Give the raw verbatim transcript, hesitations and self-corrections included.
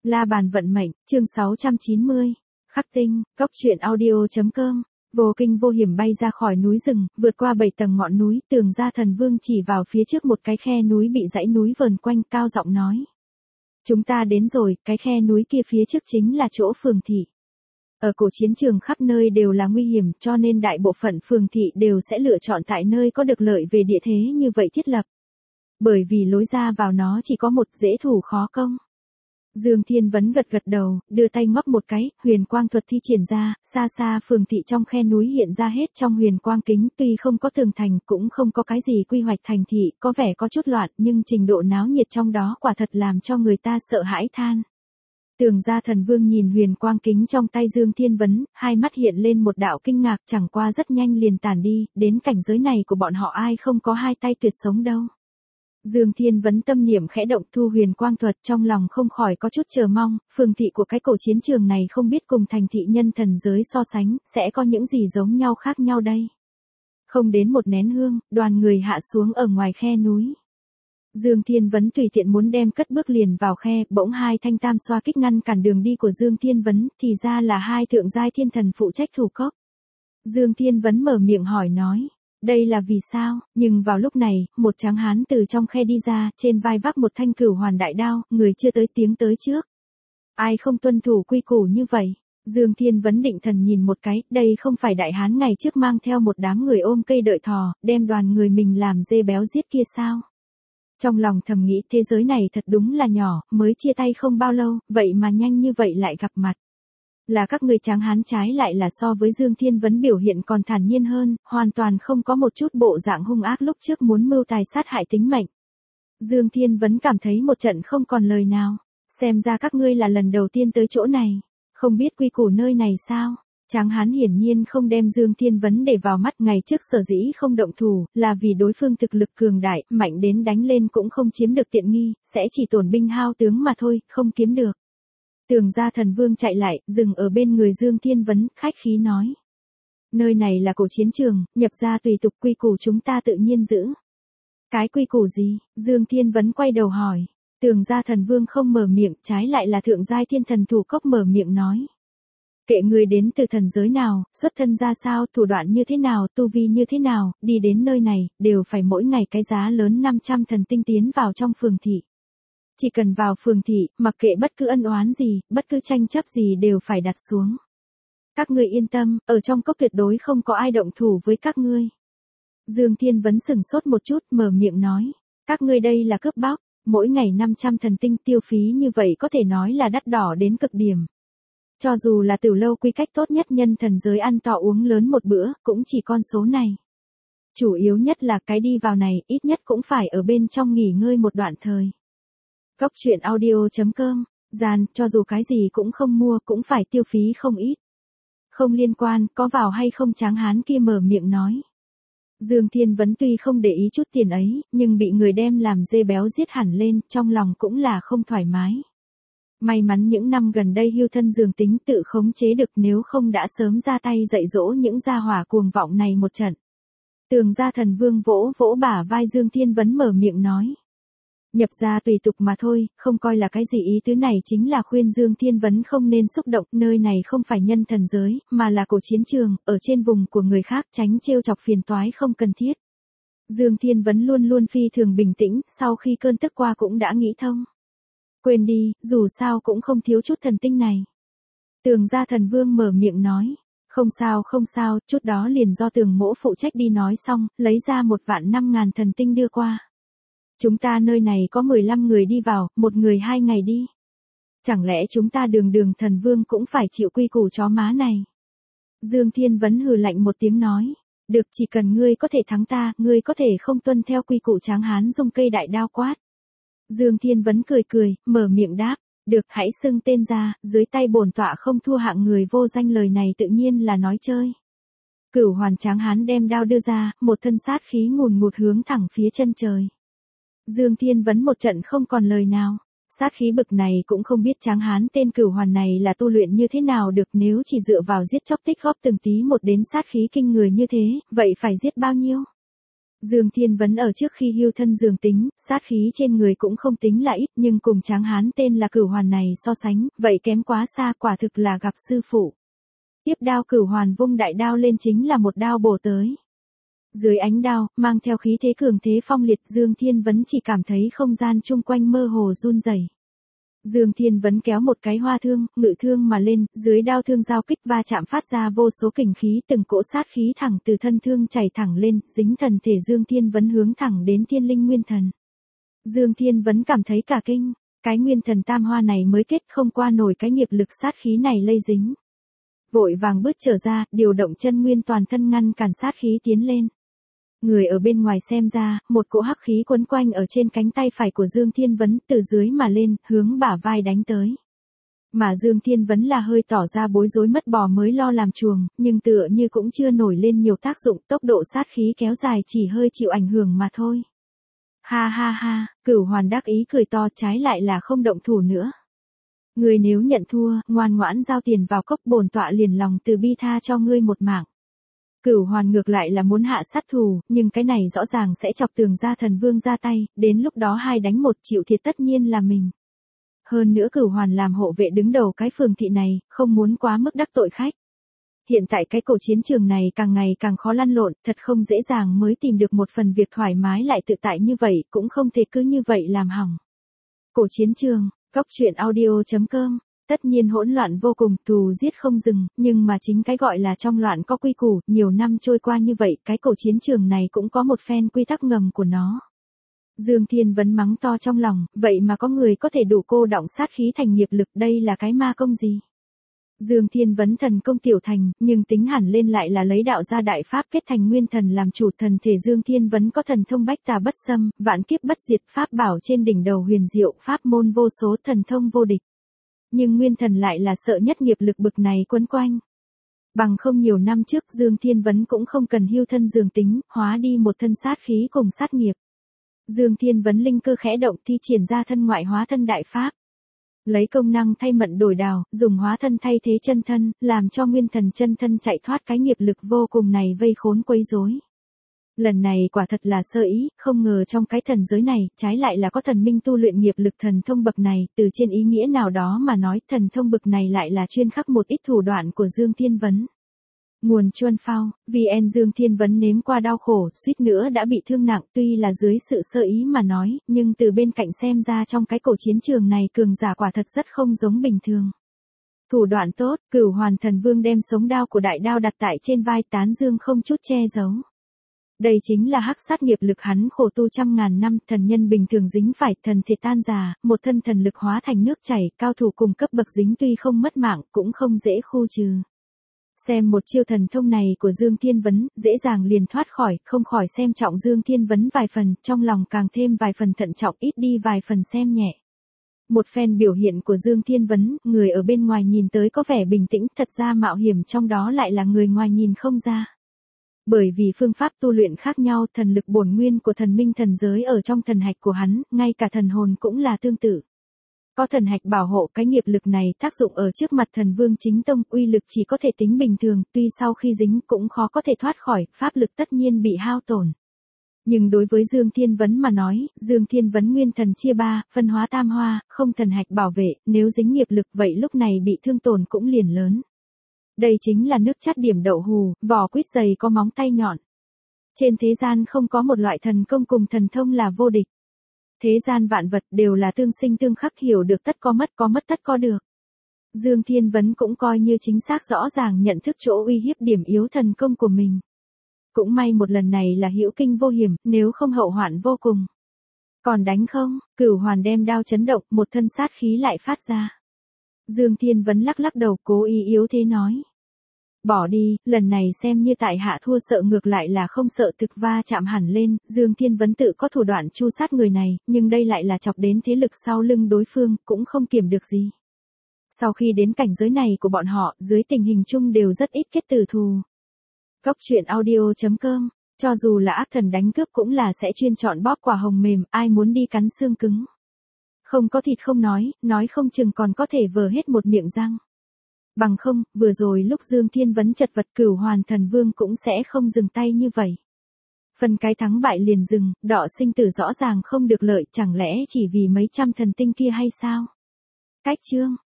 La bàn vận mệnh, chương sáu trăm chín mươi. Khắc tinh, cốc truyện audio chấm com. Vô kinh vô hiểm bay ra khỏi núi rừng, vượt qua bảy tầng ngọn núi, Tường Gia Thần Vương chỉ vào phía trước một cái khe núi bị dãy núi vờn quanh, cao giọng nói: "Chúng ta đến rồi, cái khe núi kia phía trước chính là chỗ phường thị." Ở cổ chiến trường khắp nơi đều là nguy hiểm, cho nên đại bộ phận phường thị đều sẽ lựa chọn tại nơi có được lợi về địa thế như vậy thiết lập. Bởi vì lối ra vào nó chỉ có một, dễ thủ khó công. Dương Thiên Vấn gật gật đầu, đưa tay ngoắc một cái, huyền quang thuật thi triển ra, xa xa phường thị trong khe núi hiện ra hết trong huyền quang kính, tuy không có tường thành, cũng không có cái gì quy hoạch thành thị, có vẻ có chút loạn, nhưng trình độ náo nhiệt trong đó quả thật làm cho người ta sợ hãi than. Tường Gia Thần Vương nhìn huyền quang kính trong tay Dương Thiên Vấn, hai mắt hiện lên một đạo kinh ngạc, chẳng qua rất nhanh liền tản đi, đến cảnh giới này của bọn họ ai không có hai tay tuyệt sống đâu. Dương Thiên Vấn tâm niệm khẽ động, thu huyền quang thuật, trong lòng không khỏi có chút chờ mong, phường thị của cái cổ chiến trường này không biết cùng thành thị nhân thần giới so sánh, sẽ có những gì giống nhau khác nhau đây. Không đến một nén hương, đoàn người hạ xuống ở ngoài khe núi. Dương Thiên Vấn tùy tiện muốn đem cất bước liền vào khe, bỗng hai thanh tam xoa kích ngăn cản đường đi của Dương Thiên Vấn, thì ra là hai thượng giai thiên thần phụ trách thủ cốc. Dương Thiên Vấn mở miệng hỏi nói: "Đây là vì sao?" Nhưng vào lúc này, một tráng hán từ trong khe đi ra, trên vai vác một thanh cửu hoàn đại đao, người chưa tới tiếng tới trước. Ai không tuân thủ quy củ như vậy? Dương Thiên Vấn định thần nhìn một cái, đây không phải đại hán ngày trước mang theo một đám người ôm cây đợi thò, đem đoàn người mình làm dê béo giết kia sao? Trong lòng thầm nghĩ thế giới này thật đúng là nhỏ, mới chia tay không bao lâu, vậy mà nhanh như vậy lại gặp mặt. Là các người tráng hán trái lại là so với Dương Thiên Vấn biểu hiện còn thản nhiên hơn, hoàn toàn không có một chút bộ dạng hung ác lúc trước muốn mưu tài sát hại tính mệnh. Dương Thiên Vấn cảm thấy một trận không còn lời nào, xem ra các ngươi là lần đầu tiên tới chỗ này, không biết quy củ nơi này sao? Tráng hán hiển nhiên không đem Dương Thiên Vấn để vào mắt, ngày trước sở dĩ không động thủ, là vì đối phương thực lực cường đại, mạnh đến đánh lên cũng không chiếm được tiện nghi, sẽ chỉ tổn binh hao tướng mà thôi, không kiếm được. Tường Gia Thần Vương chạy lại, dừng ở bên người Dương Thiên Vấn, khách khí nói: "Nơi này là cổ chiến trường, nhập gia tùy tục, quy củ chúng ta tự nhiên giữ." "Cái quy củ gì?" Dương Thiên Vấn quay đầu hỏi. Tường Gia Thần Vương không mở miệng, trái lại là thượng giai thiên thần thủ cốc mở miệng nói: "Kệ người đến từ thần giới nào, xuất thân ra sao, thủ đoạn như thế nào, tu vi như thế nào, đi đến nơi này, đều phải mỗi ngày cái giá lớn năm trăm thần tinh tiến vào trong phường thị. Chỉ cần vào phường thị, mặc kệ bất cứ ân oán gì, bất cứ tranh chấp gì đều phải đặt xuống. Các ngươi yên tâm, ở trong cốc tuyệt đối không có ai động thủ với các ngươi." Dương Thiên Vấn sửng sốt một chút, mở miệng nói: "Các ngươi đây là cướp bóc, mỗi ngày năm trăm thần tinh tiêu phí như vậy có thể nói là đắt đỏ đến cực điểm. Cho dù là tiểu lâu quy cách tốt nhất nhân thần giới ăn to uống lớn một bữa, cũng chỉ con số này. Chủ yếu nhất là cái đi vào này, ít nhất cũng phải ở bên trong nghỉ ngơi một đoạn thời." Cốc truyện audio chấm com, gian, cho dù cái gì cũng không mua cũng phải tiêu phí không ít. "Không liên quan, có vào hay không?" tráng hán kia mở miệng nói. Dương Thiên Vấn tuy không để ý chút tiền ấy, nhưng bị người đem làm dê béo giết hẳn lên, trong lòng cũng là không thoải mái. May mắn những năm gần đây hưu thân Dương tính tự khống chế được, nếu không đã sớm ra tay dạy dỗ những gia hỏa cuồng vọng này một trận. Tường Gia Thần Vương vỗ vỗ bả vai Dương Thiên Vấn mở miệng nói: "Nhập gia tùy tục mà thôi, không coi là cái gì." Ý tứ này chính là khuyên Dương Thiên Vấn không nên xúc động, nơi này không phải nhân thần giới, mà là cổ chiến trường, ở trên vùng của người khác, tránh trêu chọc phiền toái không cần thiết. Dương Thiên Vấn luôn luôn phi thường bình tĩnh, sau khi cơn tức qua cũng đã nghĩ thông. "Quên đi, dù sao cũng không thiếu chút thần tinh này." Tường Gia Thần Vương mở miệng nói: "Không sao không sao, chút đó liền do Tường mỗ phụ trách đi." Nói xong, lấy ra một vạn năm ngàn thần tinh đưa qua. "Chúng ta nơi này có mười lăm người đi vào, một người hai ngày đi. Chẳng lẽ chúng ta đường đường thần vương cũng phải chịu quy củ chó má này?" Dương Thiên Vấn hừ lạnh một tiếng nói: "Được, chỉ cần ngươi có thể thắng ta, ngươi có thể không tuân theo quy củ." Tráng hán dùng cây đại đao quát. Dương Thiên Vấn cười cười, mở miệng đáp: "Được, hãy xưng tên ra, dưới tay bổn tọa không thua hạng người vô danh." Lời này tự nhiên là nói chơi. Cửu hoàn tráng hán đem đao đưa ra, một thân sát khí ngùn ngụt hướng thẳng phía chân trời. Dương Thiên Vấn một trận không còn lời nào. Sát khí bực này cũng không biết tráng hán tên cửu hoàn này là tu luyện như thế nào được, nếu chỉ dựa vào giết chóc tích góp từng tí một đến sát khí kinh người như thế, vậy phải giết bao nhiêu? Dương Thiên Vấn ở trước khi hưu thân Dương Tính, sát khí trên người cũng không tính là ít, nhưng cùng tráng hán tên là Cửu Hoàn này so sánh, vậy kém quá xa, quả thực là gặp sư phụ. Tiếp đao Cửu Hoàn vung đại đao lên chính là một đao bổ tới. Dưới ánh đao, mang theo khí thế cường thế phong liệt, Dương Thiên Vấn chỉ cảm thấy không gian chung quanh mơ hồ run rẩy. Dương Thiên Vấn kéo một cái hoa thương, ngự thương mà lên, dưới đao thương giao kích va chạm phát ra vô số kình khí, từng cỗ sát khí thẳng từ thân thương chảy thẳng lên, dính thần thể Dương Thiên Vấn hướng thẳng đến Thiên Linh Nguyên Thần. Dương Thiên Vấn cảm thấy cả kinh, cái Nguyên Thần tam hoa này mới kết không qua nổi cái nghiệp lực sát khí này lây dính. Vội vàng bước trở ra, điều động chân nguyên toàn thân ngăn cản sát khí tiến lên. Người ở bên ngoài xem ra, một cỗ hắc khí quấn quanh ở trên cánh tay phải của Dương Thiên Vấn, từ dưới mà lên, hướng bả vai đánh tới. Mà Dương Thiên Vấn là hơi tỏ ra bối rối mất bò mới lo làm chuồng, nhưng tựa như cũng chưa nổi lên nhiều tác dụng, tốc độ sát khí kéo dài chỉ hơi chịu ảnh hưởng mà thôi. Ha ha ha, Cửu Hoàn đắc ý cười to, trái lại là không động thủ nữa. Ngươi nếu nhận thua, ngoan ngoãn giao tiền vào cốc, bổn tọa liền lòng từ bi tha cho ngươi một mạng. Cửu Hoàn ngược lại là muốn hạ sát thủ, nhưng cái này rõ ràng sẽ chọc Tường gia thần vương ra tay, đến lúc đó hai đánh một chịu thiệt tất nhiên là mình. Hơn nữa Cửu Hoàn làm hộ vệ đứng đầu cái phường thị này, không muốn quá mức đắc tội khách. Hiện tại cái cổ chiến trường này càng ngày càng khó lăn lộn, thật không dễ dàng mới tìm được một phần việc thoải mái lại tự tại như vậy, cũng không thể cứ như vậy làm hỏng. Cổ chiến trường, cốc truyện audio chấm com. Tất nhiên hỗn loạn vô cùng, tù giết không dừng, nhưng mà chính cái gọi là trong loạn có quy củ, nhiều năm trôi qua như vậy, cái cổ chiến trường này cũng có một phen quy tắc ngầm của nó. Dương Thiên Vấn mắng to trong lòng, vậy mà có người có thể đủ cô đọng sát khí thành nghiệp lực, đây là cái ma công gì? Dương Thiên Vấn thần công tiểu thành, nhưng tính hẳn lên lại là lấy đạo gia đại pháp kết thành nguyên thần làm chủ, thần thể Dương Thiên Vấn có thần thông bách tà bất xâm, vạn kiếp bất diệt, pháp bảo trên đỉnh đầu huyền diệu, pháp môn vô số, thần thông vô địch. Nhưng nguyên thần lại là sợ nhất nghiệp lực bực này quấn quanh. Bằng không nhiều năm trước Dương Thiên Vấn cũng không cần hưu thân Dương Tính, hóa đi một thân sát khí cùng sát nghiệp. Dương Thiên Vấn linh cơ khẽ động, thi triển ra thân ngoại hóa thân đại pháp. Lấy công năng thay mận đổi đào, dùng hóa thân thay thế chân thân, làm cho nguyên thần chân thân chạy thoát cái nghiệp lực vô cùng này vây khốn quấy rối. Lần này quả thật là sơ ý, không ngờ trong cái thần giới này, trái lại là có thần minh tu luyện nghiệp lực thần thông bậc này, từ trên ý nghĩa nào đó mà nói, thần thông bậc này lại là chuyên khắc một ít thủ đoạn của Dương Thiên Vấn. Nguồn Chuân Phao, vê en Dương Thiên Vấn nếm qua đau khổ, suýt nữa đã bị thương nặng, tuy là dưới sự sơ ý mà nói, nhưng từ bên cạnh xem ra trong cái cổ chiến trường này cường giả quả thật rất không giống bình thường. Thủ đoạn tốt, Cửu Hoàn thần vương đem sống đao của đại đao đặt tại trên vai, tán dương không chút che giấu. Đây chính là hắc sát nghiệp lực hắn khổ tu trăm ngàn năm, thần nhân bình thường dính phải, thần thể tan già, một thân thần lực hóa thành nước chảy, cao thủ cùng cấp bậc dính tuy không mất mạng, cũng không dễ khu trừ. Xem một chiêu thần thông này của Dương Thiên Vấn, dễ dàng liền thoát khỏi, không khỏi xem trọng Dương Thiên Vấn vài phần, trong lòng càng thêm vài phần thận trọng, ít đi vài phần xem nhẹ. Một phen biểu hiện của Dương Thiên Vấn, người ở bên ngoài nhìn tới có vẻ bình tĩnh, thật ra mạo hiểm trong đó lại là người ngoài nhìn không ra. Bởi vì phương pháp tu luyện khác nhau, thần lực bổn nguyên của thần minh thần giới ở trong thần hạch của hắn, ngay cả thần hồn cũng là tương tự. Có thần hạch bảo hộ, cái nghiệp lực này tác dụng ở trước mặt thần vương chính tông, uy lực chỉ có thể tính bình thường, tuy sau khi dính cũng khó có thể thoát khỏi, pháp lực tất nhiên bị hao tổn. Nhưng đối với Dương Thiên Vấn mà nói, Dương Thiên Vấn nguyên thần chia ba, phân hóa tam hoa, không thần hạch bảo vệ, nếu dính nghiệp lực vậy lúc này bị thương tổn cũng liền lớn. Đây chính là nước chát điểm đậu hù, vỏ quýt dày có móng tay nhọn. Trên thế gian không có một loại thần công cùng thần thông là vô địch. Thế gian vạn vật đều là tương sinh tương khắc, hiểu được tất có mất, có mất tất có được. Dương Thiên Vấn cũng coi như chính xác rõ ràng nhận thức chỗ uy hiếp điểm yếu thần công của mình. Cũng may một lần này là hữu kinh vô hiểm, nếu không hậu hoạn vô cùng. Còn đánh không, Cửu Hoàn đem đao chấn động, một thân sát khí lại phát ra. Dương Thiên Vấn lắc lắc đầu, cố ý yếu thế nói. Bỏ đi, lần này xem như tại hạ thua, sợ ngược lại là không sợ thực va chạm hẳn lên, Dương Thiên Vấn tự có thủ đoạn chu sát người này, nhưng đây lại là chọc đến thế lực sau lưng đối phương, cũng không kiểm được gì. Sau khi đến cảnh giới này của bọn họ, dưới tình hình chung đều rất ít kết tử thù. Cốc truyện audio chấm com, cho dù là ác thần đánh cướp cũng là sẽ chuyên chọn bóp quả hồng mềm, ai muốn đi cắn xương cứng. Không có thịt không nói, nói không chừng còn có thể vờ hết một miệng răng. Bằng không, vừa rồi lúc Dương Thiên Vấn chật vật, Cửu Hoàn thần vương cũng sẽ không dừng tay như vậy. Phân cái thắng bại liền dừng, đọ sinh tử rõ ràng không được lợi, chẳng lẽ chỉ vì mấy trăm thần tinh kia hay sao? Cách chương